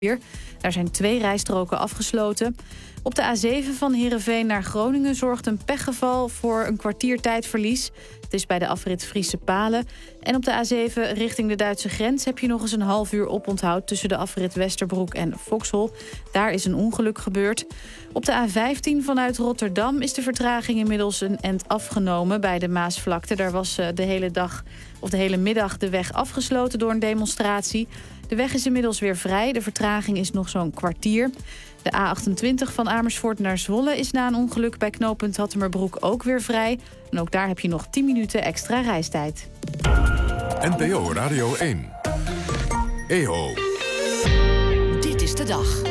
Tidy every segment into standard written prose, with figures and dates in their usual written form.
Daar zijn 2 rijstroken afgesloten. Op de A7 van Heerenveen naar Groningen zorgt een pechgeval voor een kwartier tijdverlies. Het is bij de afrit Friese Palen. En op de A7 richting de Duitse grens heb je nog eens een half uur oponthoud tussen de afrit Westerbroek en Foxhol. Daar is een ongeluk gebeurd. Op de A15 vanuit Rotterdam is de vertraging inmiddels een end afgenomen bij de Maasvlakte. Daar was de hele middag de weg afgesloten door een demonstratie. De weg is inmiddels weer vrij. De vertraging is nog zo'n kwartier. De A28 van Amersfoort naar Zwolle is na een ongeluk bij knooppunt Hattemerbroek ook weer vrij. En ook daar heb je nog 10 minuten extra reistijd. NPO Radio 1. EO. Dit is de dag.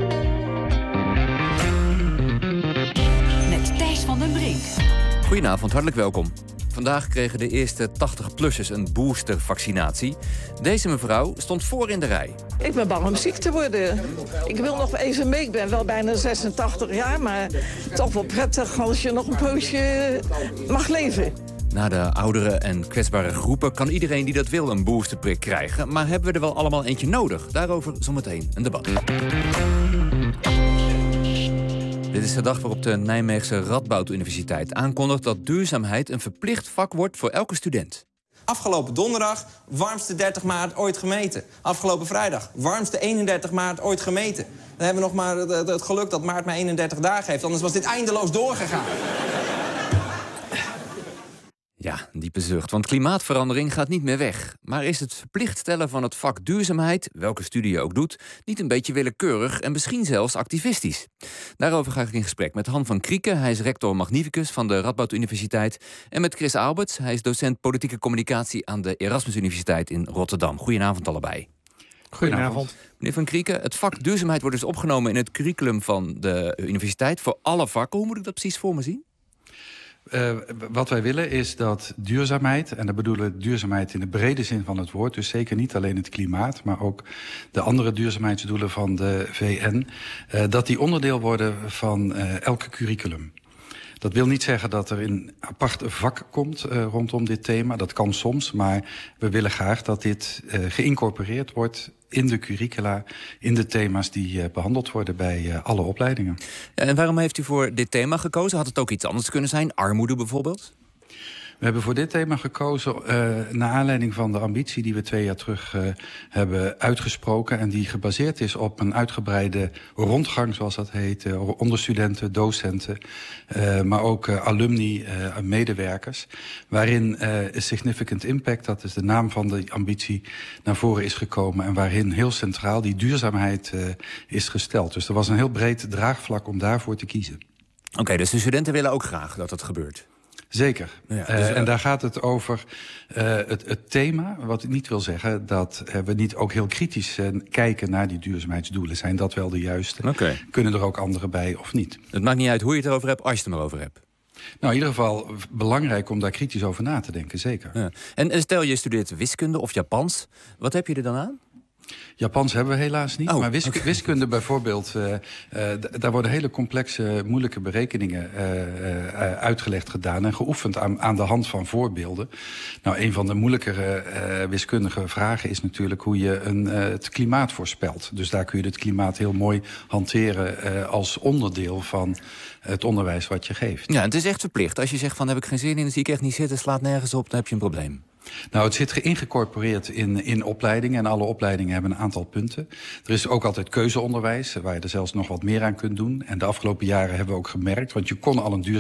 Met Thijs van den Brink. Goedenavond, hartelijk welkom. Vandaag kregen de eerste 80-plussers een boostervaccinatie. Deze mevrouw stond voor in de rij. Ik ben bang om ziek te worden. Ik wil nog even mee. Ik ben wel bijna 86 jaar, maar toch wel prettig als je nog een poosje mag leven. Na de oudere en kwetsbare groepen kan iedereen die dat wil een boosterprik krijgen. Maar hebben we er wel allemaal eentje nodig? Daarover zometeen een debat. Dit is de dag waarop de Nijmeegse Radboud Universiteit aankondigt dat duurzaamheid een verplicht vak wordt voor elke student. Afgelopen donderdag, warmste 30 maart ooit gemeten. Afgelopen vrijdag, warmste 31 maart ooit gemeten. Dan hebben we nog maar het geluk dat maart maar 31 dagen heeft. Anders was dit eindeloos doorgegaan. Ja, diepe zucht, want klimaatverandering gaat niet meer weg. Maar is het verplicht stellen van het vak duurzaamheid, welke studie je ook doet, niet een beetje willekeurig en misschien zelfs activistisch? Daarover ga ik in gesprek met Han van Krieken. Hij is rector magnificus van de Radboud Universiteit. En met Chris Alberts. Hij is docent politieke communicatie aan de Erasmus Universiteit in Rotterdam. Goedenavond allebei. Goedenavond. Meneer van Krieken, het vak duurzaamheid wordt dus opgenomen in het curriculum van de universiteit voor alle vakken. Hoe moet ik dat precies voor me zien? Wat wij willen is dat duurzaamheid, en dan bedoelen we duurzaamheid in de brede zin van het woord, dus zeker niet alleen het klimaat, maar ook de andere duurzaamheidsdoelen van de VN, dat die onderdeel worden van elke curriculum. Dat wil niet zeggen dat er een apart vak komt rondom dit thema. Dat kan soms, maar we willen graag dat dit geïncorporeerd wordt in de curricula, in de thema's die behandeld worden bij alle opleidingen. En waarom heeft u voor dit thema gekozen? Had het ook iets anders kunnen zijn? Armoede bijvoorbeeld? We hebben voor dit thema gekozen naar aanleiding van de ambitie die we 2 jaar terug hebben uitgesproken en die gebaseerd is op een uitgebreide rondgang, zoals dat heet, onder studenten, docenten, maar ook alumni, medewerkers, waarin Significant Impact, dat is de naam van de ambitie, naar voren is gekomen en waarin heel centraal die duurzaamheid is gesteld. Dus er was een heel breed draagvlak om daarvoor te kiezen. Oké, dus de studenten willen ook graag dat het gebeurt. Zeker. Ja, dus, en daar gaat het over het thema. Wat niet wil zeggen dat we niet ook heel kritisch kijken naar die duurzaamheidsdoelen. Zijn dat wel de juiste? Okay. Kunnen er ook andere bij of niet? Het maakt niet uit hoe je het erover hebt, als je het er maar over hebt. Nou, in ieder geval belangrijk om daar kritisch over na te denken, zeker. Ja. En stel je studeert wiskunde of Japans. Wat heb je er dan aan? Japans hebben we helaas niet, maar okay. Wiskunde bijvoorbeeld, daar worden hele complexe, moeilijke berekeningen uitgelegd gedaan en geoefend aan de hand van voorbeelden. Nou, een van de moeilijkere wiskundige vragen is natuurlijk hoe je het klimaat voorspelt. Dus daar kun je het klimaat heel mooi hanteren als onderdeel van het onderwijs wat je geeft. Ja, het is echt verplicht. Als je zegt van heb ik geen zin in, dan zie ik echt niet zitten, slaat nergens op, dan heb je een probleem. Nou, het zit geïncorporeerd in opleidingen en alle opleidingen hebben een aantal punten. Er is ook altijd keuzeonderwijs, waar je er zelfs nog wat meer aan kunt doen. En de afgelopen jaren hebben we ook gemerkt, want je kon al een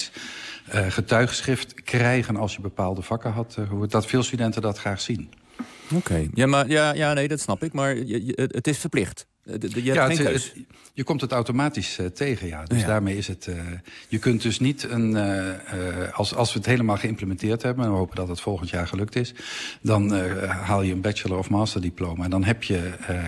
duurzaamheidsgetuigschrift krijgen als je bepaalde vakken had gehoord, dat veel studenten dat graag zien. Oké. Ja, maar nee, dat snap ik, maar het is verplicht. Je hebt geen keus. Je komt het automatisch tegen, ja. Dus daarmee is het. Je kunt dus niet als we het helemaal geïmplementeerd hebben, en we hopen dat het volgend jaar gelukt is, dan haal je een bachelor of masterdiploma en dan heb je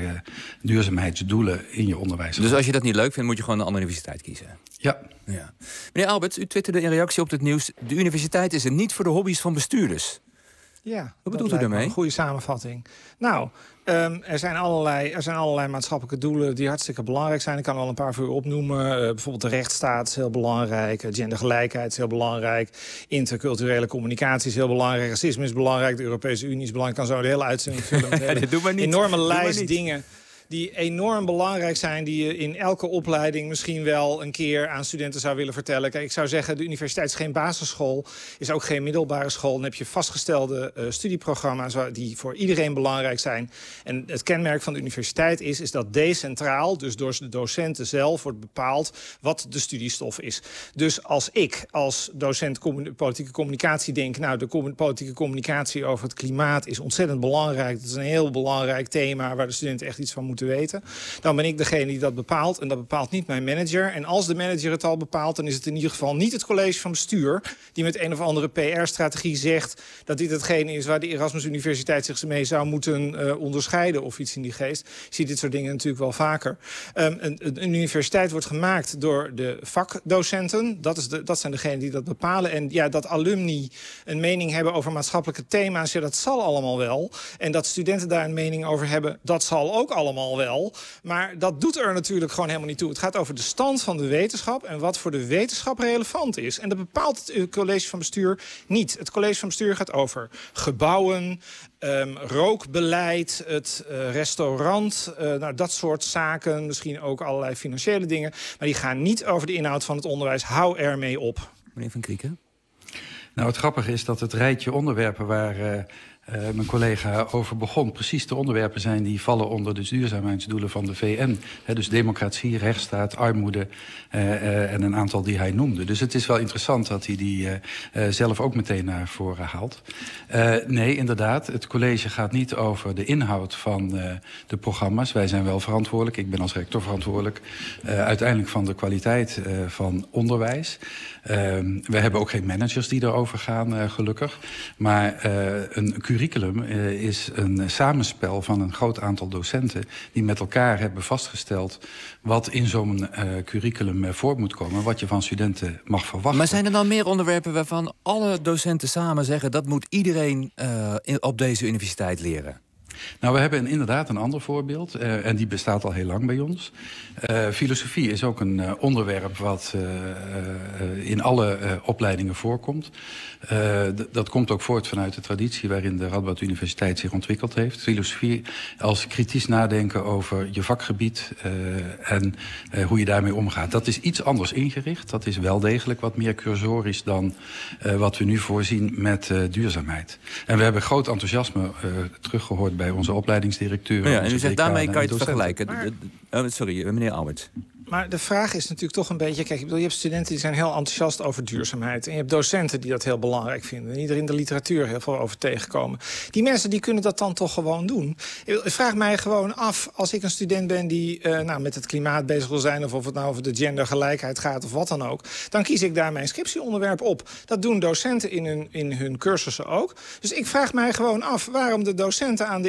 duurzaamheidsdoelen in je onderwijs. Dus als je dat niet leuk vindt, moet je gewoon een andere universiteit kiezen. Ja. Meneer Alberts, u twitterde in reactie op dit nieuws: de universiteit is er niet voor de hobby's van bestuurders. Ja, wat bedoelt u daarmee? Een goede samenvatting. Nou, er zijn allerlei maatschappelijke doelen die hartstikke belangrijk zijn. Ik kan er al een paar voor u opnoemen. Bijvoorbeeld de rechtsstaat is heel belangrijk. Gendergelijkheid is heel belangrijk. Interculturele communicatie is heel belangrijk. Racisme is belangrijk. De Europese Unie is belangrijk. Ik kan zo de hele uitzending vullen met een enorme lijst dingen die enorm belangrijk zijn, die je in elke opleiding misschien wel een keer aan studenten zou willen vertellen. Kijk, ik zou zeggen, de universiteit is geen basisschool, is ook geen middelbare school. Dan heb je vastgestelde studieprogramma's die voor iedereen belangrijk zijn. En het kenmerk van de universiteit is dat decentraal, dus door de docenten zelf, wordt bepaald wat de studiestof is. Dus als ik als docent politieke communicatie denk, nou, de politieke communicatie over het klimaat is ontzettend belangrijk. Dat is een heel belangrijk thema waar de studenten echt iets van moeten weten. Dan ben ik degene die dat bepaalt en dat bepaalt niet mijn manager. En als de manager het al bepaalt, dan is het in ieder geval niet het college van bestuur die met een of andere PR-strategie zegt dat dit hetgene is waar de Erasmus Universiteit zich mee zou moeten onderscheiden of iets in die geest. Je ziet dit soort dingen natuurlijk wel vaker. Een universiteit wordt gemaakt door de vakdocenten. Dat zijn degenen die dat bepalen. En ja, dat alumni een mening hebben over maatschappelijke thema's, ja, dat zal allemaal wel. En dat studenten daar een mening over hebben, dat zal ook allemaal wel. Maar dat doet er natuurlijk gewoon helemaal niet toe. Het gaat over de stand van de wetenschap en wat voor de wetenschap relevant is. En dat bepaalt het college van bestuur niet. Het college van bestuur gaat over gebouwen, rookbeleid, het restaurant, dat soort zaken. Misschien ook allerlei financiële dingen. Maar die gaan niet over de inhoud van het onderwijs. Hou ermee op. Meneer Van Krieken? Nou, het grappige is dat het rijtje onderwerpen waar mijn collega over begon precies de onderwerpen zijn die vallen onder de duurzaamheidsdoelen van de VN. Dus democratie, rechtsstaat, armoede en een aantal die hij noemde. Dus het is wel interessant dat hij die zelf ook meteen naar voren haalt. Nee, inderdaad, het college gaat niet over de inhoud van de programma's. Wij zijn wel verantwoordelijk, ik ben als rector verantwoordelijk, uiteindelijk van de kwaliteit van onderwijs. We hebben ook geen managers die erover gaan, gelukkig. Maar een curriculum is een samenspel van een groot aantal docenten die met elkaar hebben vastgesteld wat in zo'n curriculum voort moet komen, wat je van studenten mag verwachten. Maar zijn er dan meer onderwerpen waarvan alle docenten samen zeggen dat moet iedereen op deze universiteit leren? Nou, we hebben inderdaad een ander voorbeeld. En die bestaat al heel lang bij ons. Filosofie is ook een onderwerp wat in alle opleidingen voorkomt. Dat komt ook voort vanuit de traditie waarin de Radboud Universiteit zich ontwikkeld heeft. Filosofie als kritisch nadenken over je vakgebied en hoe je daarmee omgaat. Dat is iets anders ingericht. Dat is wel degelijk wat meer cursorisch dan wat we nu voorzien met duurzaamheid. En we hebben groot enthousiasme teruggehoord bij onze opleidingsdirecteur. Ja, en u zegt daarmee kan je het vergelijken. Sorry, meneer Alberts. Maar de vraag is natuurlijk toch een beetje, kijk, ik bedoel, je hebt studenten die zijn heel enthousiast over duurzaamheid. En je hebt docenten die dat heel belangrijk vinden. En die er in de literatuur heel veel over tegenkomen. Die mensen die kunnen dat dan toch gewoon doen. Ik vraag mij gewoon af, als ik een student ben die met het klimaat bezig wil zijn, of het nou over de gendergelijkheid gaat of wat dan ook, dan kies ik daar mijn scriptieonderwerp op. Dat doen docenten in hun cursussen ook. Dus ik vraag mij gewoon af waarom de docenten aan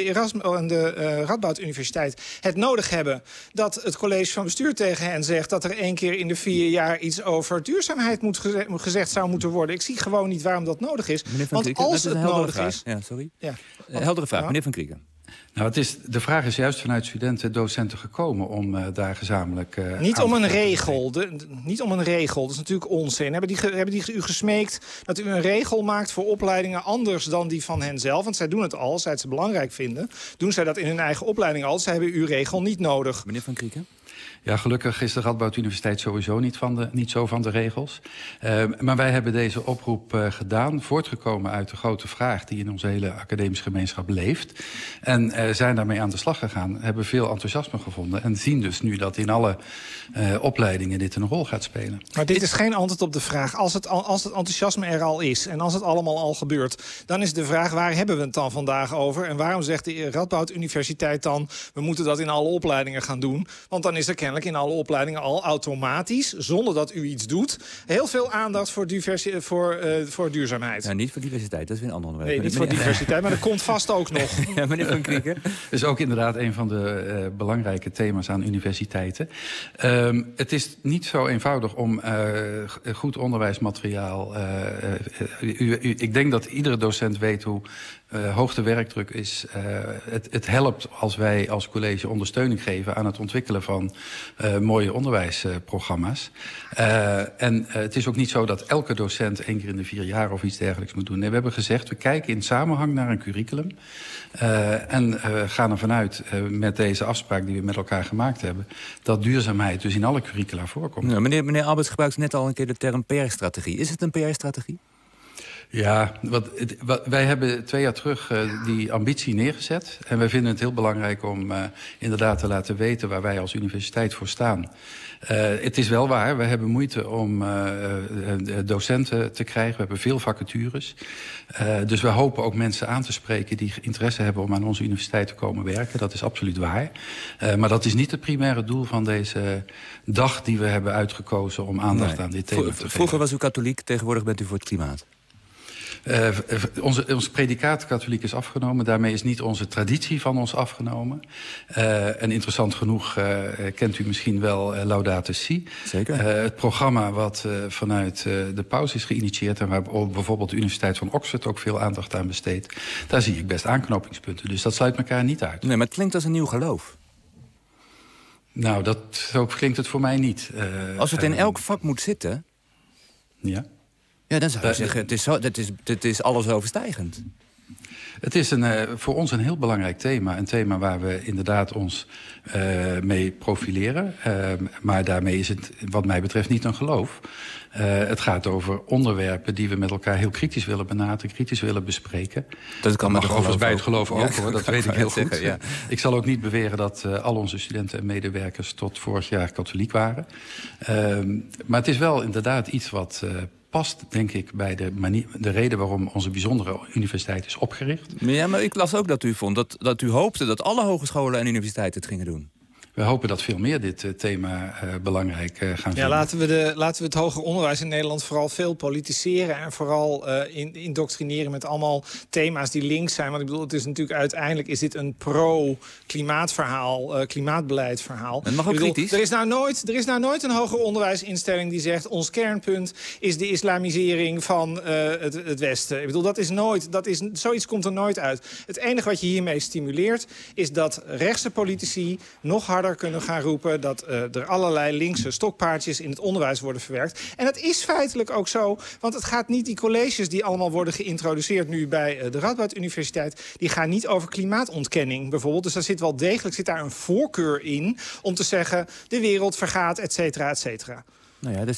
de Radboud Universiteit het nodig hebben dat het college van bestuur tegen hen zegt dat er 1 keer in de 4 jaar iets over duurzaamheid gezegd zou moeten worden. Ik zie gewoon niet waarom dat nodig is. Want als het nodig is... Ja, sorry. Ja. Heldere vraag, meneer Van Krieken. Nou, de vraag is juist vanuit studenten, docenten gekomen om daar gezamenlijk niet om een regel. Niet om een regel, dat is natuurlijk onzin. Hebben die u gesmeekt dat u een regel maakt voor opleidingen anders dan die van hen zelf? Want zij doen het al, als zij het belangrijk vinden. Doen zij dat in hun eigen opleiding al? Zij hebben uw regel niet nodig. Meneer Van Krieken? Ja, gelukkig is de Radboud Universiteit sowieso niet zo van de regels. Maar wij hebben deze oproep gedaan, voortgekomen uit de grote vraag die in onze hele academische gemeenschap leeft. En zijn daarmee aan de slag gegaan, hebben veel enthousiasme gevonden en zien dus nu dat in alle opleidingen dit een rol gaat spelen. Maar dit is geen antwoord op de vraag. Als het enthousiasme er al is en als het allemaal al gebeurt, dan is de vraag, waar hebben we het dan vandaag over? En waarom zegt de Radboud Universiteit dan, we moeten dat in alle opleidingen gaan doen? Want dan is er kennelijk in alle opleidingen al automatisch, zonder dat u iets doot, heel veel aandacht voor duurzaamheid. Ja, niet voor diversiteit, dat is weer een ander onderwerp. Nee, niet voor diversiteit, maar dat komt vast ook nog. Ja, meneer Van Krieken. Dat is ook inderdaad een van de belangrijke thema's aan universiteiten. Het is niet zo eenvoudig om goed onderwijsmateriaal... ik denk dat iedere docent weet hoe hoog de werkdruk is. Het helpt als wij als college ondersteuning geven aan het ontwikkelen van mooie onderwijsprogramma's. En het is ook niet zo dat elke docent 1 keer in de 4 jaar of iets dergelijks moet doen. Nee, we hebben gezegd, we kijken in samenhang naar een curriculum. En gaan ervan uit, met deze afspraak die we met elkaar gemaakt hebben, dat duurzaamheid dus in alle curricula voorkomt. Nou, meneer Alberts gebruikt net al een keer de term PR-strategie. Is het een PR-strategie? Ja, wij hebben 2 jaar terug die ambitie neergezet. En wij vinden het heel belangrijk om inderdaad te laten weten waar wij als universiteit voor staan. Het is wel waar, we hebben moeite om docenten te krijgen. We hebben veel vacatures. Dus we hopen ook mensen aan te spreken die interesse hebben om aan onze universiteit te komen werken. Dat is absoluut waar. Maar dat is niet het primaire doel van deze dag die we hebben uitgekozen om aandacht aan dit thema te geven. Vroeger was u katholiek, tegenwoordig bent u voor het klimaat. Ons predicaat katholiek is afgenomen. Daarmee is niet onze traditie van ons afgenomen. En interessant genoeg kent u misschien wel Laudato Si. Zeker. Het programma wat vanuit de paus is geïnitieerd en waar bijvoorbeeld de Universiteit van Oxford ook veel aandacht aan besteedt. Daar zie ik best aanknopingspunten. Dus dat sluit elkaar niet uit. Nee, maar het klinkt als een nieuw geloof. Nou, zo klinkt het voor mij niet. Als het in elk vak moet zitten. Ja. Ja, dan zou je zeggen, het is alles overstijgend. Het is voor ons een heel belangrijk thema. Een thema waar we inderdaad ons mee profileren. Maar daarmee is het wat mij betreft niet een geloof. Het gaat over onderwerpen die we met elkaar heel kritisch willen benaderen, kritisch willen bespreken. Dat kan mag overigens bij het geloof ook, hoor. Dat weet ik heel goed. Zeggen, ja. Ik zal ook niet beweren dat al onze studenten en medewerkers tot vorig jaar katholiek waren. Maar het is wel inderdaad iets wat past, denk ik, bij de reden waarom onze bijzondere universiteit is opgericht. Ja, maar ik las ook dat u vond dat u hoopte dat alle hogescholen en universiteiten het gingen doen. We hopen dat veel meer dit thema belangrijk gaan vinden. Ja, laten we het hoger onderwijs in Nederland vooral veel politiseren en vooral indoctrineren met allemaal thema's die links zijn. Want ik bedoel, het is natuurlijk uiteindelijk is dit een pro-klimaatverhaal, klimaatbeleidsverhaal. Het mag ook kritisch. Er is nou nooit een hoger onderwijsinstelling die zegt ons kernpunt is de islamisering van het Westen. Ik bedoel, zoiets komt er nooit uit. Het enige wat je hiermee stimuleert is dat rechtse politici nog harder kunnen gaan roepen dat er allerlei linkse stokpaardjes in het onderwijs worden verwerkt. En dat is feitelijk ook zo, want het gaat niet, die colleges die allemaal worden geïntroduceerd nu bij de Radboud Universiteit, die gaan niet over klimaatontkenning bijvoorbeeld. Dus daar zit wel degelijk een voorkeur in om te zeggen de wereld vergaat, et cetera, et cetera. Nou ja,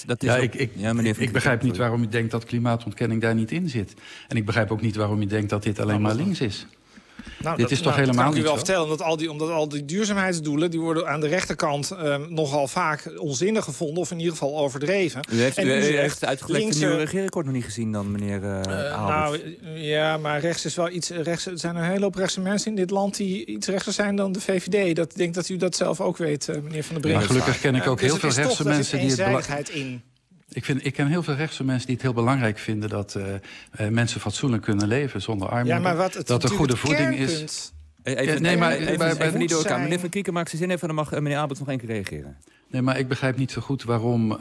ik begrijp niet waarom u denkt dat klimaatontkenning daar niet in zit. En ik begrijp ook niet waarom u denkt dat dit alleen maar links is. Dit is toch helemaal niet zo? Dat kan ik u wel vertellen, omdat al die duurzaamheidsdoelen die worden aan de rechterkant nogal vaak onzinnig gevonden of in ieder geval overdreven. U heeft echt uitgelegd de nieuwe regeerakkoord nog niet gezien dan, meneer Alberts. Ja, maar rechts is wel iets rechts. Er zijn een hele hoop rechtse mensen in dit land die iets rechtser zijn dan de VVD. Ik denk dat u dat zelf ook weet, meneer Van der Brink. Maar gelukkig ken ik ook heel veel rechtse mensen die het in. Ik ken heel veel rechtse mensen die het heel belangrijk vinden dat mensen fatsoenlijk kunnen leven zonder armoede. Ja, maar dat er goede voeding is. Even niet door elkaar. Meneer Van Kieken maakt zijn zin even, dan mag meneer Alberts nog één keer reageren. Nee, maar ik begrijp niet zo goed waarom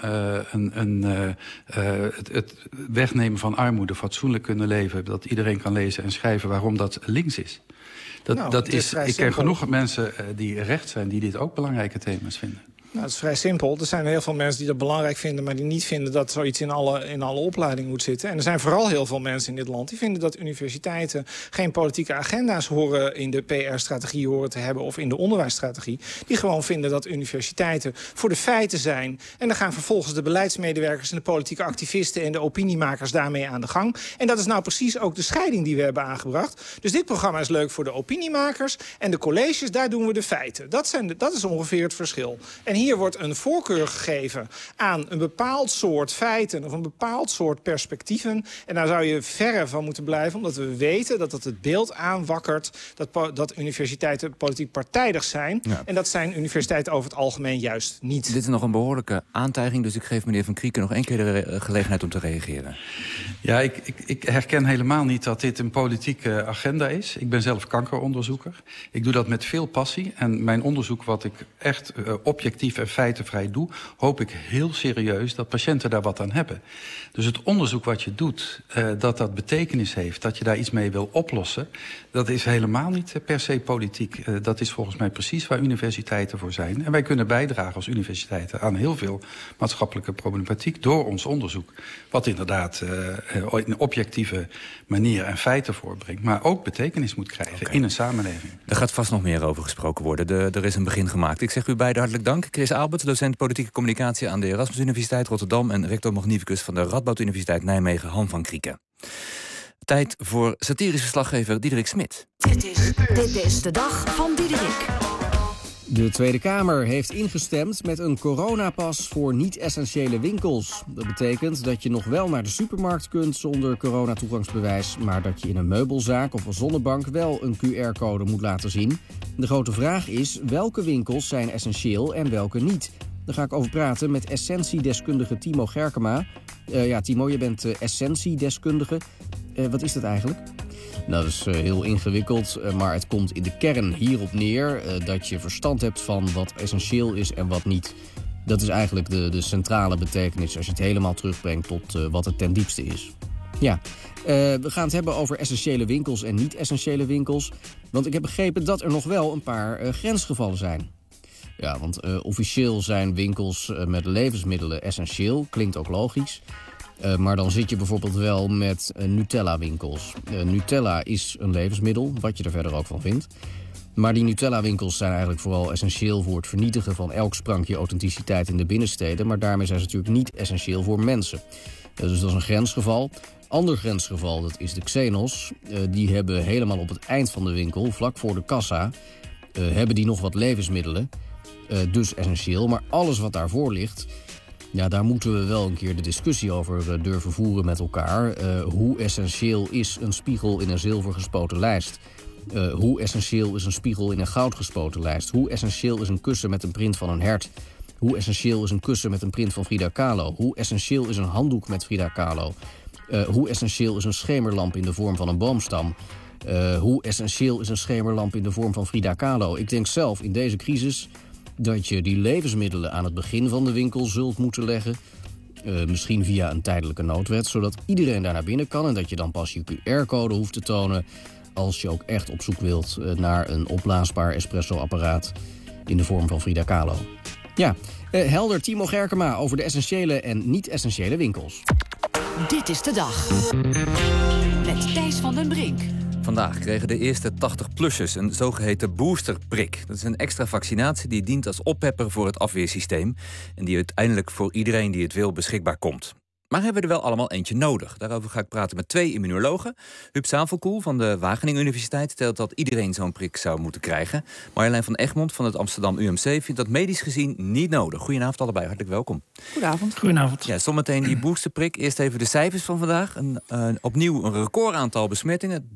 het wegnemen van armoede, fatsoenlijk kunnen leven, dat iedereen kan lezen en schrijven, waarom dat links is. Ik ken genoeg mensen die rechts zijn die dit ook belangrijke thema's vinden. Nou, dat is vrij simpel. Er zijn heel veel mensen die dat belangrijk vinden, maar die niet vinden dat zoiets in alle opleidingen moet zitten. En er zijn vooral heel veel mensen in dit land die vinden dat universiteiten geen politieke agenda's horen in de PR-strategie horen te hebben of in de onderwijsstrategie. Die gewoon vinden dat universiteiten voor de feiten zijn. En dan gaan vervolgens de beleidsmedewerkers en de politieke activisten en de opiniemakers daarmee aan de gang. En dat is nou precies ook de scheiding die we hebben aangebracht. Dus dit programma is leuk voor de opiniemakers en de colleges, daar doen we de feiten. Dat is ongeveer het verschil. En hier wordt een voorkeur gegeven aan een bepaald soort feiten of een bepaald soort perspectieven. En daar zou je verre van moeten blijven, omdat we weten dat het beeld aanwakkert dat universiteiten politiek partijdig zijn. Ja. En dat zijn universiteiten over het algemeen juist niet. Dit is nog een behoorlijke aantijging, dus ik geef meneer Van Krieken nog één keer de gelegenheid om te reageren. Ja, ik herken helemaal niet dat dit een politieke agenda is. Ik ben zelf kankeronderzoeker. Ik doe dat met veel passie. En mijn onderzoek, wat ik echt objectief objectief en feitenvrij doe, hoop ik heel serieus dat patiënten daar wat aan hebben. Dus het onderzoek wat je doet, dat betekenis heeft, dat je daar iets mee wil oplossen, dat is helemaal niet per se politiek. Dat is volgens mij precies waar universiteiten voor zijn. En wij kunnen bijdragen als universiteiten aan heel veel maatschappelijke problematiek door ons onderzoek. Wat inderdaad een objectieve manier en feiten voorbrengt, maar ook betekenis moet krijgen in een samenleving. Er gaat vast nog meer over gesproken worden. Er is een begin gemaakt. Ik zeg u beiden hartelijk dank. Chris Albert, docent politieke communicatie aan de Erasmus Universiteit Rotterdam en rector magnificus van de Radboud Universiteit Nijmegen, Han van Krieken. Tijd voor satirisch verslaggever Diederik Smit. Dit is de dag van Diederik. De Tweede Kamer heeft ingestemd met een coronapas voor niet-essentiële winkels. Dat betekent dat je nog wel naar de supermarkt kunt zonder coronatoegangsbewijs, maar dat je in een meubelzaak of een zonnebank wel een QR-code moet laten zien. De grote vraag is welke winkels zijn essentieel en welke niet. Daar ga ik over praten met essentiedeskundige Timo Gerkema. Timo, je bent essentiedeskundige. Wat is dat eigenlijk? Nou, dat is heel ingewikkeld, maar het komt in de kern hierop neer dat je verstand hebt van wat essentieel is en wat niet. Dat is eigenlijk de centrale betekenis als je het helemaal terugbrengt tot wat het ten diepste is. Ja, we gaan het hebben over essentiële winkels en niet-essentiële winkels. Want ik heb begrepen dat er nog wel een paar grensgevallen zijn. Ja, want officieel zijn winkels met levensmiddelen essentieel, klinkt ook logisch. Maar dan zit je bijvoorbeeld wel met Nutella-winkels. Nutella is een levensmiddel, wat je er verder ook van vindt. Maar die Nutella-winkels zijn eigenlijk vooral essentieel voor het vernietigen van elk sprankje authenticiteit in de binnensteden. Maar daarmee zijn ze natuurlijk niet essentieel voor mensen. Dus dat is een grensgeval. Ander grensgeval, dat is de Xenos. Die hebben helemaal op het eind van de winkel, vlak voor de kassa, hebben die nog wat levensmiddelen. Dus essentieel. Maar alles wat daarvoor ligt, ja, daar moeten we wel een keer de discussie over durven voeren met elkaar. Hoe essentieel is een spiegel in een zilver gespoten lijst? Hoe essentieel is een spiegel in een goud gespoten lijst? Hoe essentieel is een kussen met een print van een hert? Hoe essentieel is een kussen met een print van Frida Kahlo? Hoe essentieel is een handdoek met Frida Kahlo? Hoe essentieel is een schemerlamp in de vorm van een boomstam? Hoe essentieel is een schemerlamp in de vorm van Frida Kahlo? Ik denk zelf in deze crisis dat je die levensmiddelen aan het begin van de winkel zult moeten leggen. Misschien via een tijdelijke noodwet, zodat iedereen daar naar binnen kan. En dat je dan pas je QR-code hoeft te tonen als je ook echt op zoek wilt naar een opblaasbaar espresso-apparaat in de vorm van Frida Kahlo. Ja, helder, Timo Gerkema over de essentiële en niet-essentiële winkels. Dit is de dag. Met Thijs van den Brink. Vandaag kregen de eerste 80-plussers een zogeheten boosterprik. Dat is een extra vaccinatie die dient als oppepper voor het afweersysteem en die uiteindelijk voor iedereen die het wil beschikbaar komt. Maar hebben we er wel allemaal eentje nodig? Daarover ga ik praten met 2 immunologen. Huub Zavelkoel van de Wageningen Universiteit stelt dat iedereen zo'n prik zou moeten krijgen. Marjolein van Egmond van het Amsterdam UMC vindt dat medisch gezien niet nodig. Goedenavond allebei, hartelijk welkom. Goedenavond. Goedenavond. Ja, zometeen die boosterprik. Eerst even de cijfers van vandaag. Opnieuw een recordaantal besmettingen.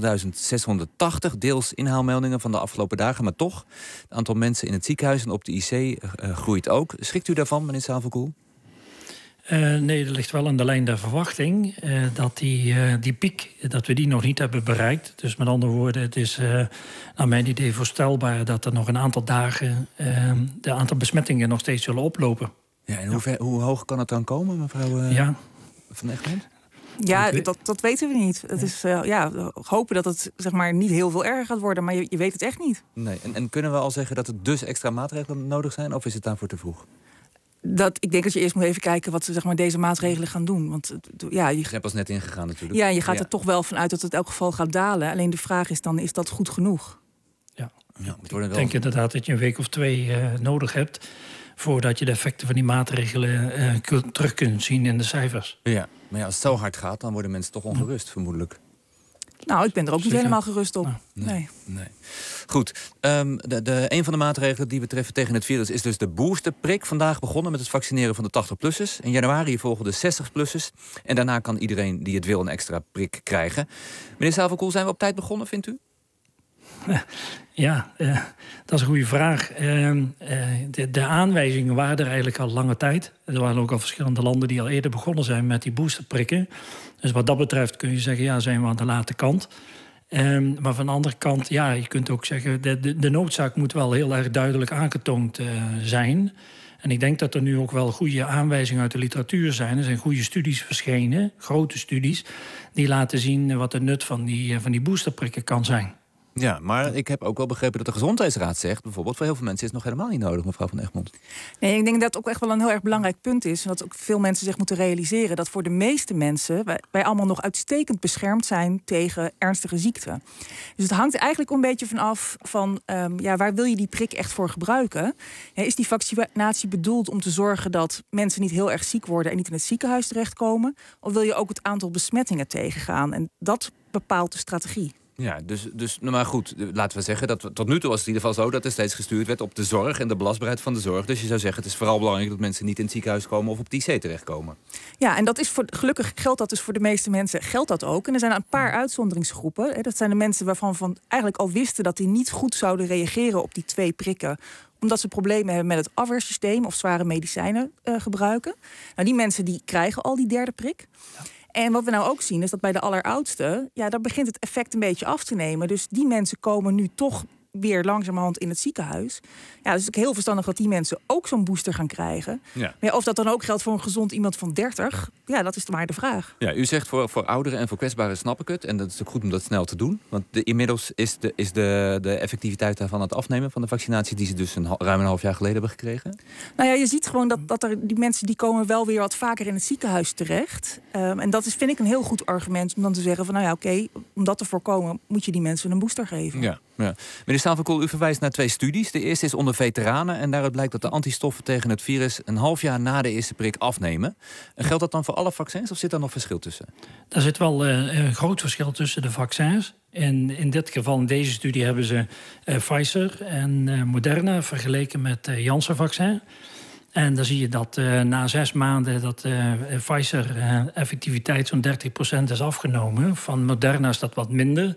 23.680, deels inhaalmeldingen van de afgelopen dagen. Maar toch, het aantal mensen in het ziekenhuis en op de IC groeit ook. Schrikt u daarvan, meneer Zavelkoel? Nee, dat ligt wel aan de lijn der verwachting. Dat die piek, dat we die nog niet hebben bereikt. Dus met andere woorden, het is naar mijn idee voorstelbaar dat er nog een aantal dagen de aantal besmettingen nog steeds zullen oplopen. Ja, en hoe hoog kan het dan komen, mevrouw van Egmond? Ja, dat weten we niet. Het is hopen dat het zeg maar niet heel veel erger gaat worden, maar je weet het echt niet. Nee, en kunnen we al zeggen dat er dus extra maatregelen nodig zijn, of is het daarvoor te vroeg? Ik denk dat je eerst moet even kijken wat zeg maar, deze maatregelen gaan doen. Want je bent pas net ingegaan natuurlijk. Ja, je gaat er toch wel vanuit dat het in elk geval gaat dalen. Alleen de vraag is dan, is dat goed genoeg? Ja, ik denk inderdaad dat je een week of 2 nodig hebt voordat je de effecten van die maatregelen terug kunt zien in de cijfers. Ja, maar als het zo hard gaat, dan worden mensen toch ongerust, vermoedelijk. Nou, ik ben er ook niet helemaal gerust op. Nee. Goed, een van de maatregelen die we treffen tegen het virus is dus de boosterprik. Vandaag begonnen met het vaccineren van de 80-plussers. In januari volgen de 60-plussers. En daarna kan iedereen die het wil een extra prik krijgen. Meneer Zavelkoel, zijn we op tijd begonnen, vindt u? Ja, dat is een goede vraag. De aanwijzingen waren er eigenlijk al lange tijd. Er waren ook al verschillende landen die al eerder begonnen zijn met die boosterprikken. Dus wat dat betreft kun je zeggen, ja, zijn we aan de late kant. Maar van de andere kant, ja, je kunt ook zeggen... de noodzaak moet wel heel erg duidelijk aangetoond zijn. En ik denk dat er nu ook wel goede aanwijzingen uit de literatuur zijn. Er zijn goede studies verschenen, grote studies... die laten zien wat de nut van die boosterprikken kan zijn. Ja, maar ik heb ook wel begrepen dat de Gezondheidsraad zegt... bijvoorbeeld voor heel veel mensen is het nog helemaal niet nodig, mevrouw Van Egmond. Nee, ik denk dat het ook echt wel een heel erg belangrijk punt is... en dat ook veel mensen zich moeten realiseren... dat voor de meeste mensen wij allemaal nog uitstekend beschermd zijn... tegen ernstige ziekten. Dus het hangt eigenlijk een beetje vanaf van... waar wil je die prik echt voor gebruiken? Is die vaccinatie bedoeld om te zorgen dat mensen niet heel erg ziek worden... en niet in het ziekenhuis terechtkomen? Of wil je ook het aantal besmettingen tegengaan? En dat bepaalt de strategie. Ja, dus maar goed, laten we zeggen dat tot nu toe was het in ieder geval zo... dat er steeds gestuurd werd op de zorg en de belastbaarheid van de zorg. Dus je zou zeggen, het is vooral belangrijk dat mensen niet in het ziekenhuis komen... of op het IC terechtkomen. Ja, en dat is gelukkig geldt dat dus voor de meeste mensen, geldt dat ook. En er zijn een paar uitzonderingsgroepen. Dat zijn de mensen waarvan we eigenlijk al wisten... dat die niet goed zouden reageren op die 2 prikken... omdat ze problemen hebben met het afweersysteem... of zware medicijnen gebruiken. Nou, die mensen die krijgen al die 3e prik... Ja. En wat we nou ook zien is dat bij de alleroudsten... daar begint het effect een beetje af te nemen. Dus die mensen komen nu toch weer langzamerhand in het ziekenhuis. Ja, dus het is heel verstandig dat die mensen ook zo'n booster gaan krijgen. Ja. Maar of dat dan ook geldt voor een gezond iemand van 30... ja, dat is maar de vraag. Ja, u zegt voor ouderen en voor kwetsbaren snap ik het. En dat is ook goed om dat snel te doen. Want inmiddels is de effectiviteit daarvan aan het afnemen... van de vaccinatie die ze dus ruim een half jaar geleden hebben gekregen. Nou ja, je ziet gewoon dat er die mensen... die komen wel weer wat vaker in het ziekenhuis terecht. En dat is, vind ik, een heel goed argument om dan te zeggen... van nou ja, oké, om dat te voorkomen... moet je die mensen een booster geven. Ja. Meneer Stavenkool, u verwijst naar 2 studies. De eerste is onder veteranen en daaruit blijkt dat de antistoffen tegen het virus... een half jaar na de eerste prik afnemen. En geldt dat dan voor alle vaccins of zit daar nog verschil tussen? Daar zit wel een groot verschil tussen de vaccins. En in dit geval, in deze studie, hebben ze Pfizer en Moderna... vergeleken met Janssen-vaccin. En dan zie je dat na 6 maanden dat Pfizer effectiviteit zo'n 30% is afgenomen. Van Moderna is dat wat minder...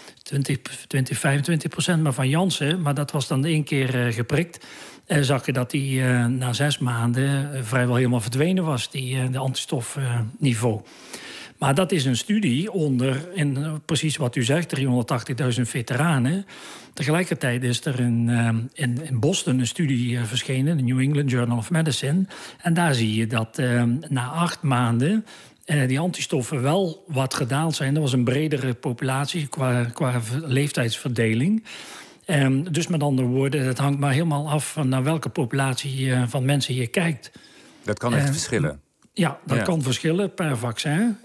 25%, maar van Janssen, maar dat was dan 1 keer geprikt... zag je dat die na 6 maanden vrijwel helemaal verdwenen was, de antistofniveau. Maar dat is een studie onder, precies wat u zegt, 380.000 veteranen. Tegelijkertijd is er in Boston een studie verschenen, de New England Journal of Medicine. En daar zie je dat na 8 maanden... die antistoffen wel wat gedaald zijn. Er was een bredere populatie qua leeftijdsverdeling. Dus met andere woorden, het hangt maar helemaal af... van naar welke populatie van mensen je kijkt. Dat kan echt verschillen. Ja, dat kan verschillen per vaccin.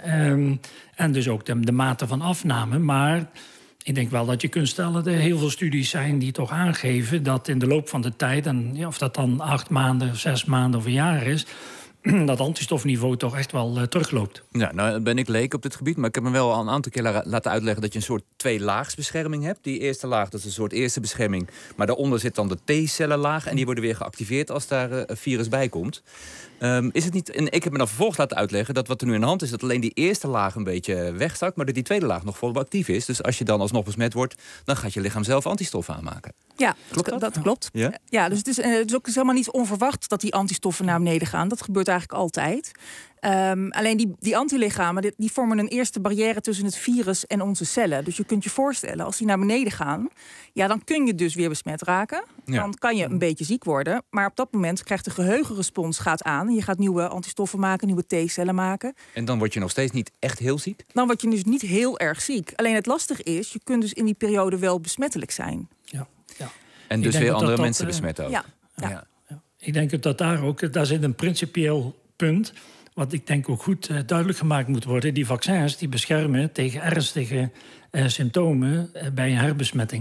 En dus ook de mate van afname. Maar ik denk wel dat je kunt stellen... dat er heel veel studies zijn die toch aangeven... dat in de loop van de tijd, en of dat dan 8 maanden, 6 maanden of een jaar is... dat antistofniveau toch echt wel terugloopt. Ja, nou ben ik leek op dit gebied, maar ik heb me wel al een aantal keer laten uitleggen... dat je een soort 2-laagsbescherming hebt. Die eerste laag, dat is een soort eerste bescherming... maar daaronder zit dan de T-cellenlaag... en die worden weer geactiveerd als daar een virus bij komt. Is het niet, en ik heb me dan vervolgens laten uitleggen... dat wat er nu in de hand is, dat alleen die eerste laag een beetje wegzakt... maar dat die tweede laag nog volop actief is. Dus als je dan alsnog besmet wordt... dan gaat je lichaam zelf antistoffen aanmaken. Ja, dat klopt. Ja, dus het is ook helemaal niet onverwacht dat die antistoffen naar beneden gaan. Dat gebeurt eigenlijk altijd. Alleen die antilichamen die vormen een eerste barrière tussen het virus en onze cellen. Dus je kunt je voorstellen, als die naar beneden gaan... ja, dan kun je dus weer besmet raken. Ja. Dan kan je een beetje ziek worden. Maar op dat moment krijgt de geheugenrespons gaat aan. Je gaat nieuwe antistoffen maken, nieuwe T-cellen maken. En dan word je nog steeds niet echt heel ziek? Dan word je dus niet heel erg ziek. Alleen het lastige is, je kunt dus in die periode wel besmettelijk zijn. Ja. En dus weer andere mensen besmetten ook. Ja. Ik denk dat daar zit een principieel punt... wat ik denk ook goed duidelijk gemaakt moet worden. Die vaccins die beschermen tegen ernstige symptomen bij een herbesmetting.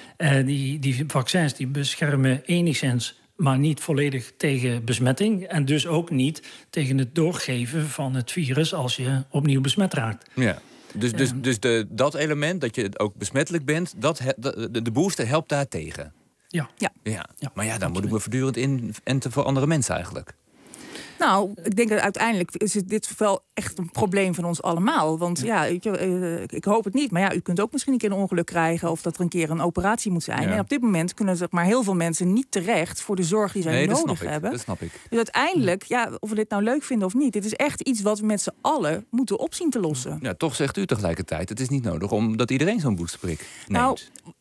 Die vaccins die beschermen enigszins, maar niet volledig tegen besmetting. En dus ook niet tegen het doorgeven van het virus als je opnieuw besmet raakt. Ja. Dus dat element, dat je ook besmettelijk bent... de booster helpt daar tegen. Ja. Maar ja, dan moet ik me voortdurend inenten voor andere mensen eigenlijk. Nou, ik denk dat uiteindelijk is dit wel echt een probleem van ons allemaal. Want ik hoop het niet. Maar ja, u kunt ook misschien een keer een ongeluk krijgen of dat er een keer een operatie moet zijn. Ja. En op dit moment kunnen maar heel veel mensen niet terecht voor de zorg die zij nodig hebben. Dat snap ik. Dus uiteindelijk, of we dit nou leuk vinden of niet, dit is echt iets wat we met z'n allen moeten opzien te lossen. Ja, toch zegt u tegelijkertijd, het is niet nodig omdat iedereen zo'n boosterprik neemt. Nou,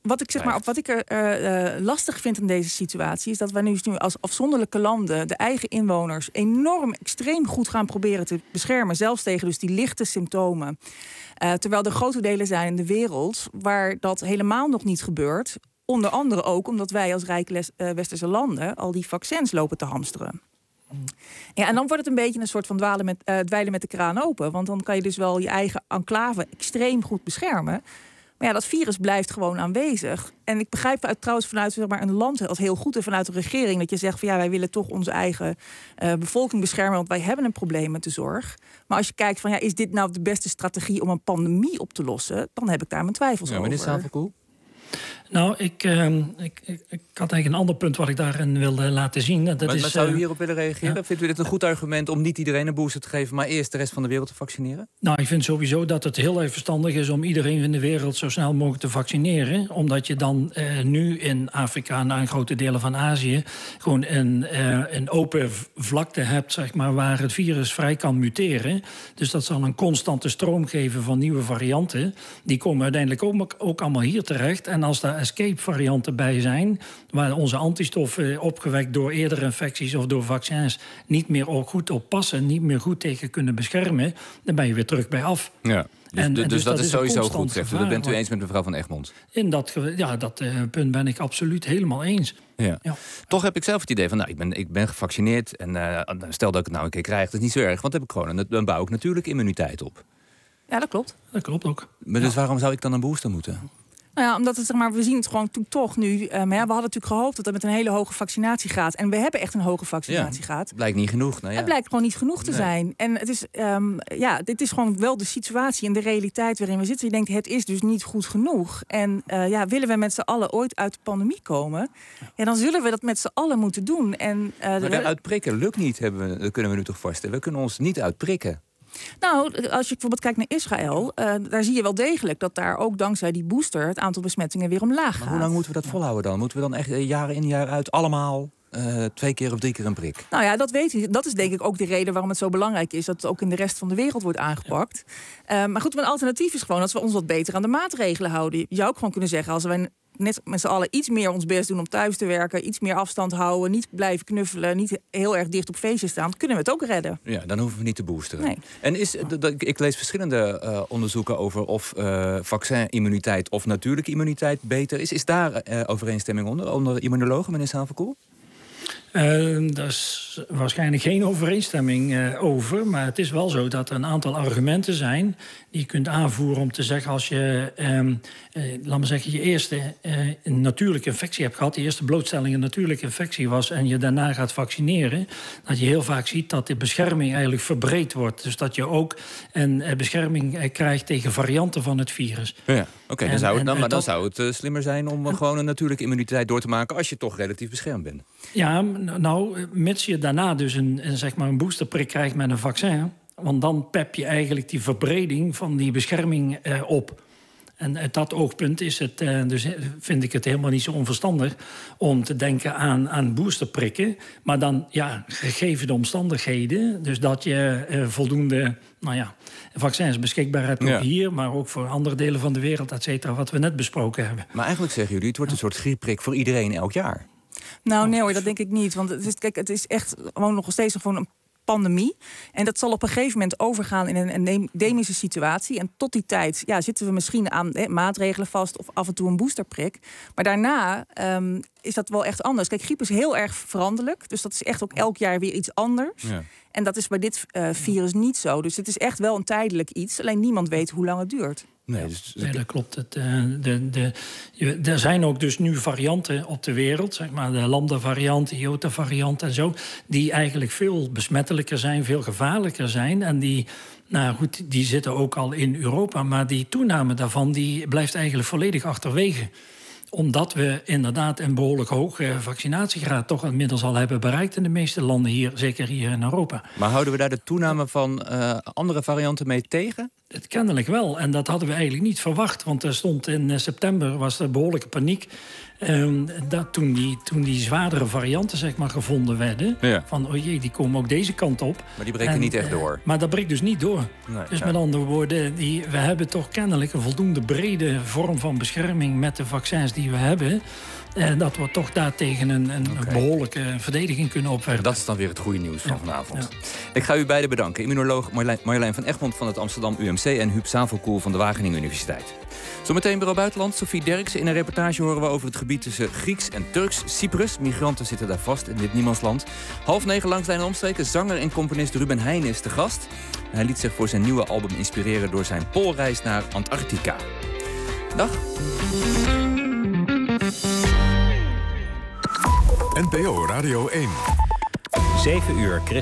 wat ik er lastig vind in deze situatie is dat wij nu als afzonderlijke landen de eigen inwoners enorm extreem goed gaan proberen te beschermen, zelfs tegen dus die lichte symptomen. Terwijl er grote delen zijn in de wereld waar dat helemaal nog niet gebeurt. Onder andere ook omdat wij als rijke westerse landen al die vaccins lopen te hamsteren. Ja, en dan wordt het een beetje een soort van dweilen met de kraan open. Want dan kan je dus wel je eigen enclave extreem goed beschermen. Maar ja, dat virus blijft gewoon aanwezig. En ik begrijp trouwens vanuit een land als heel goed en vanuit de regering dat je zegt van wij willen toch onze eigen bevolking beschermen, want wij hebben een probleem met de zorg. Maar als je kijkt van is dit nou de beste strategie om een pandemie op te lossen, dan heb ik daar mijn twijfels over. Meneer Savelkoel? Nou, ik had eigenlijk een ander punt wat ik daarin wilde laten zien. Maar zou u hierop willen reageren? Ja. Vindt u dit een goed argument om niet iedereen een booster te geven, maar eerst de rest van de wereld te vaccineren? Nou, ik vind sowieso dat het heel erg verstandig is om iedereen in de wereld zo snel mogelijk te vaccineren. Omdat je dan nu in Afrika en in grote delen van Azië gewoon een open vlakte hebt, zeg maar, waar het virus vrij kan muteren. Dus dat zal een constante stroom geven van nieuwe varianten. Die komen uiteindelijk ook allemaal hier terecht. En als daar escape-varianten bij zijn, waar onze antistoffen opgewekt door eerdere infecties of door vaccins niet meer ook goed op passen, niet meer goed tegen kunnen beschermen, dan ben je weer terug bij af. Ja. Dus dat is sowieso goed, zegt u. Dat bent u eens met mevrouw Van Egmond? In dat punt ben ik absoluut helemaal eens. Ja. Ja. Toch heb ik zelf het idee van, ik ben gevaccineerd en stel dat ik het nou een keer krijg, dat is niet zo erg, want dan heb ik gewoon dan bouw ik natuurlijk immuniteit op. Ja, dat klopt. Dat klopt ook. Maar dus waarom zou ik dan een booster moeten? Nou ja, omdat het, we zien het gewoon toch nu. Maar we hadden natuurlijk gehoopt dat het met een hele hoge vaccinatiegraad. En we hebben echt een hoge vaccinatiegraad. Ja, blijkt niet genoeg. Het blijkt gewoon niet genoeg te zijn. En het is, dit is gewoon wel de situatie en de realiteit waarin we zitten. Je denkt, het is dus niet goed genoeg. En willen we met z'n allen ooit uit de pandemie komen? Ja, dan zullen we dat met z'n allen moeten doen. En, maar uitprikken lukt niet, kunnen we nu toch vaststellen. We kunnen ons niet uitprikken. Nou, als je bijvoorbeeld kijkt naar Israël, daar zie je wel degelijk dat daar ook dankzij die booster het aantal besmettingen weer omlaag gaat. Maar hoe lang moeten we dat volhouden dan? Moeten we dan echt jaar in jaar uit allemaal 2 keer of 3 keer een prik? Nou ja, dat weet je. Dat is denk ik ook de reden waarom het zo belangrijk is dat het ook in de rest van de wereld wordt aangepakt. Ja. Maar goed, een alternatief is gewoon dat we ons wat beter aan de maatregelen houden. Je zou ook gewoon kunnen zeggen, als wij net met z'n allen iets meer ons best doen om thuis te werken, iets meer afstand houden, niet blijven knuffelen, niet heel erg dicht op feestjes staan, kunnen we het ook redden. Ja, dan hoeven we niet te boosteren. Nee. En ik lees verschillende onderzoeken over of vaccinimmuniteit of natuurlijke immuniteit beter is. Is daar overeenstemming onder immunologen, meneer Savelkoel? Daar is waarschijnlijk geen overeenstemming over. Maar het is wel zo dat er een aantal argumenten zijn die je kunt aanvoeren om te zeggen, als je, laat maar zeggen, je eerste een natuurlijke infectie hebt gehad, de eerste blootstelling een natuurlijke infectie was en je daarna gaat vaccineren, dat je heel vaak ziet dat de bescherming eigenlijk verbreed wordt. Dus dat je ook een bescherming krijgt tegen varianten van het virus. Ja, oké, dan zou het slimmer zijn om gewoon een natuurlijke immuniteit door te maken als je toch relatief beschermd bent. Ja, nou, mits je daarna dus een boosterprik krijgt met een vaccin, want dan pep je eigenlijk die verbreding van die bescherming op. En uit dat oogpunt is het, dus vind ik het helemaal niet zo onverstandig om te denken aan boosterprikken. Maar dan, gegeven de omstandigheden, dus dat je voldoende vaccins beschikbaar hebt, ook hier, maar ook voor andere delen van de wereld, et cetera, wat we net besproken hebben. Maar eigenlijk zeggen jullie, het wordt een soort griepprik voor iedereen elk jaar. Nou, nee hoor, dat denk ik niet. Want het is echt gewoon nog steeds een pandemie. En dat zal op een gegeven moment overgaan in een endemische situatie. En tot die tijd zitten we misschien aan maatregelen vast of af en toe een boosterprik. Maar daarna is dat wel echt anders. Kijk, griep is heel erg veranderlijk. Dus dat is echt ook elk jaar weer iets anders. Ja. En dat is bij dit virus niet zo. Dus het is echt wel een tijdelijk iets. Alleen niemand weet hoe lang het duurt. Nee, dat klopt. Er zijn ook dus nu varianten op de wereld, zeg maar de Lambda-variant, de Iota-variant en zo, die eigenlijk veel besmettelijker zijn, veel gevaarlijker zijn. En die zitten ook al in Europa, maar die toename daarvan die blijft eigenlijk volledig achterwege. Omdat we inderdaad een behoorlijk hoge vaccinatiegraad toch inmiddels al hebben bereikt in de meeste landen hier, zeker hier in Europa. Maar houden we daar de toename van andere varianten mee tegen? Het kennelijk wel. En dat hadden we eigenlijk niet verwacht. Want er stond in september was er behoorlijke paniek. Toen die zwaardere varianten zeg maar, gevonden werden. Ja. Van, oh jee, die komen ook deze kant op. Maar die breken niet echt door. Maar dat breekt dus niet door. Nee, dus met andere woorden, we hebben toch kennelijk een voldoende brede vorm van bescherming met de vaccins die we hebben. En dat we toch daartegen een behoorlijke verdediging kunnen opwerpen. Dat is dan weer het goede nieuws van vanavond. Ja. Ik ga u beiden bedanken. Immunoloog Marjolein van Egmond van het Amsterdam UMC... en Huub Zavelkoel van de Wageningen Universiteit. Zometeen Bureau Buitenland, Sophie Derksen. In een reportage horen we over het gebied tussen Grieks en Turks Cyprus. Migranten zitten daar vast in dit niemandsland. 8:30 langs lijn en omstreken. Zanger en componist Ruben Heijnen is te gast. Hij liet zich voor zijn nieuwe album inspireren door zijn poolreis naar Antarctica. Dag. NPO Radio 1. 7 uur.